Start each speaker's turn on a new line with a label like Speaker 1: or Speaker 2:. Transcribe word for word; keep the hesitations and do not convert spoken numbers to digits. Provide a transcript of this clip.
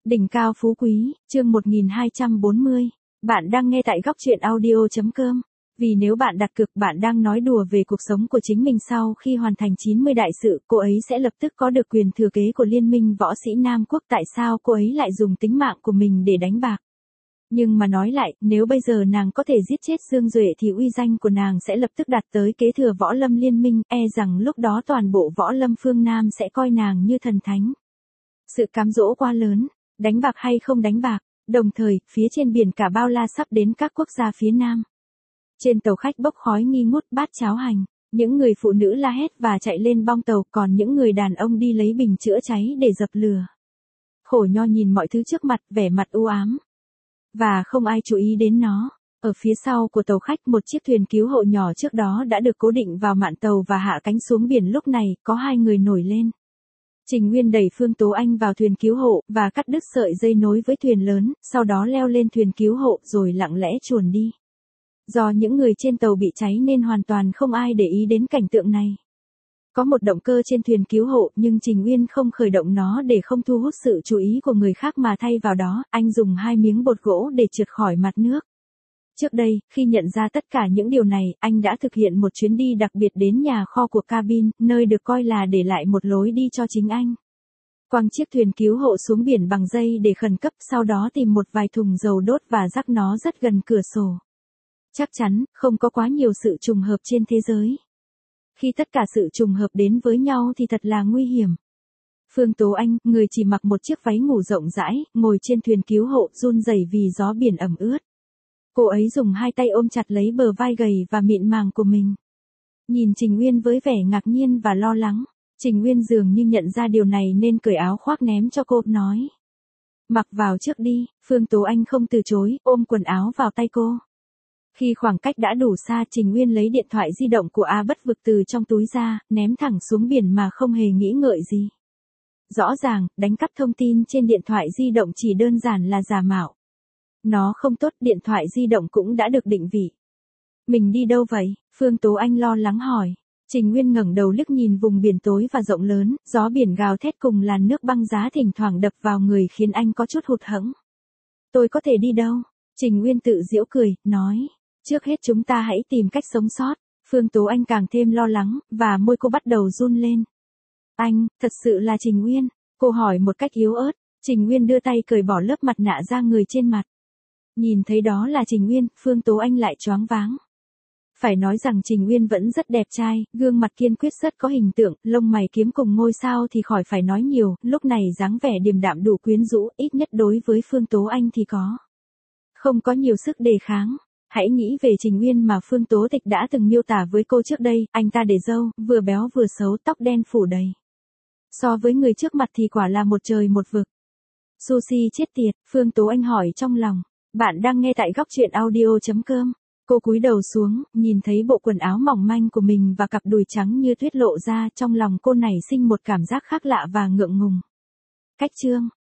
Speaker 1: Đỉnh cao phú quý, chương một nghìn hai trăm bốn mươi. Bạn đang nghe tại góc truyện audio.com. Vì nếu bạn đặt cược bạn đang nói đùa về cuộc sống của chính mình sau khi hoàn thành chín mươi đại sự, cô ấy sẽ lập tức có được quyền thừa kế của Liên minh võ sĩ Nam Quốc. Tại sao cô ấy lại dùng tính mạng của mình để đánh bạc? Nhưng mà nói lại, nếu bây giờ nàng có thể giết chết Dương Duệ thì uy danh của nàng sẽ lập tức đạt tới kế thừa võ lâm liên minh, e rằng lúc đó toàn bộ võ lâm phương Nam sẽ coi nàng như thần thánh. Sự cám dỗ quá lớn. Đánh bạc hay không đánh bạc, đồng thời, phía trên biển cả bao la sắp đến các quốc gia phía Nam. Trên tàu khách bốc khói nghi ngút bát cháo hành, những người phụ nữ la hét và chạy lên bong tàu, còn những người đàn ông đi lấy bình chữa cháy để dập lửa. Khổ Nho nhìn mọi thứ trước mặt, vẻ mặt u ám. Và không ai chú ý đến nó. Ở phía sau của tàu khách một chiếc thuyền cứu hộ nhỏ trước đó đã được cố định vào mạn tàu và hạ cánh xuống biển. Lúc này, có hai người nổi lên. Trình Nguyên đẩy Phương Tố Anh vào thuyền cứu hộ, và cắt đứt sợi dây nối với thuyền lớn, sau đó leo lên thuyền cứu hộ rồi lặng lẽ chuồn đi. Do những người trên tàu bị cháy nên hoàn toàn không ai để ý đến cảnh tượng này. Có một động cơ trên thuyền cứu hộ, nhưng Trình Nguyên không khởi động nó để không thu hút sự chú ý của người khác mà thay vào đó, anh dùng hai miếng bột gỗ để trượt khỏi mặt nước. Trước đây, khi nhận ra tất cả những điều này, anh đã thực hiện một chuyến đi đặc biệt đến nhà kho của cabin, nơi được coi là để lại một lối đi cho chính anh. Quăng chiếc thuyền cứu hộ xuống biển bằng dây để khẩn cấp, sau đó tìm một vài thùng dầu đốt và rắc nó rất gần cửa sổ. Chắc chắn, không có quá nhiều sự trùng hợp trên thế giới. Khi tất cả sự trùng hợp đến với nhau thì thật là nguy hiểm. Phương Tố Anh, người chỉ mặc một chiếc váy ngủ rộng rãi, ngồi trên thuyền cứu hộ, run rẩy vì gió biển ẩm ướt. Cô ấy dùng hai tay ôm chặt lấy bờ vai gầy và mịn màng của mình. Nhìn Trình Nguyên với vẻ ngạc nhiên và lo lắng. Trình Nguyên dường như nhận ra điều này nên cởi áo khoác ném cho cô, nói. Mặc vào trước đi. Phương Tố Anh không từ chối, ôm quần áo vào tay cô. Khi khoảng cách đã đủ xa, Trình Nguyên lấy điện thoại di động của A Bất Vực từ trong túi ra, ném thẳng xuống biển mà không hề nghĩ ngợi gì. Rõ ràng, đánh cắp thông tin trên điện thoại di động chỉ đơn giản là giả mạo. Nó không tốt, điện thoại di động cũng đã được định vị. Mình đi đâu vậy? Phương Tố Anh lo lắng hỏi. Trình Nguyên ngẩng đầu liếc nhìn vùng biển tối và rộng lớn, gió biển gào thét cùng làn nước băng giá thỉnh thoảng đập vào người khiến anh có chút hụt hẫng. Tôi có thể đi đâu? Trình Nguyên tự giễu cười, nói. Trước hết chúng ta hãy tìm cách sống sót. Phương Tố Anh càng thêm lo lắng, và môi cô bắt đầu run lên. Anh, thật sự là Trình Nguyên? Cô hỏi một cách yếu ớt. Trình Nguyên đưa tay cởi bỏ lớp mặt nạ ra người trên mặt. Nhìn thấy đó là Trình Nguyên, Phương Tố Anh lại choáng váng. Phải nói rằng Trình Nguyên vẫn rất đẹp trai, gương mặt kiên quyết rất có hình tượng, lông mày kiếm cùng ngôi sao thì khỏi phải nói nhiều, lúc này dáng vẻ điềm đạm đủ quyến rũ, ít nhất đối với Phương Tố Anh thì có. Không có nhiều sức đề kháng. Hãy nghĩ về Trình Nguyên mà Phương Tố Tịch đã từng miêu tả với cô trước đây, anh ta để râu, vừa béo vừa xấu, tóc đen phủ đầy. So với người trước mặt thì quả là một trời một vực. Sushi chết tiệt, Phương Tố Anh hỏi trong lòng. Bạn đang nghe tại góc truyện audio.com. Cô cúi đầu xuống, nhìn thấy bộ quần áo mỏng manh của mình và cặp đùi trắng như tuyết lộ ra, trong lòng cô nảy sinh một cảm giác khác lạ và ngượng ngùng. Cách chương.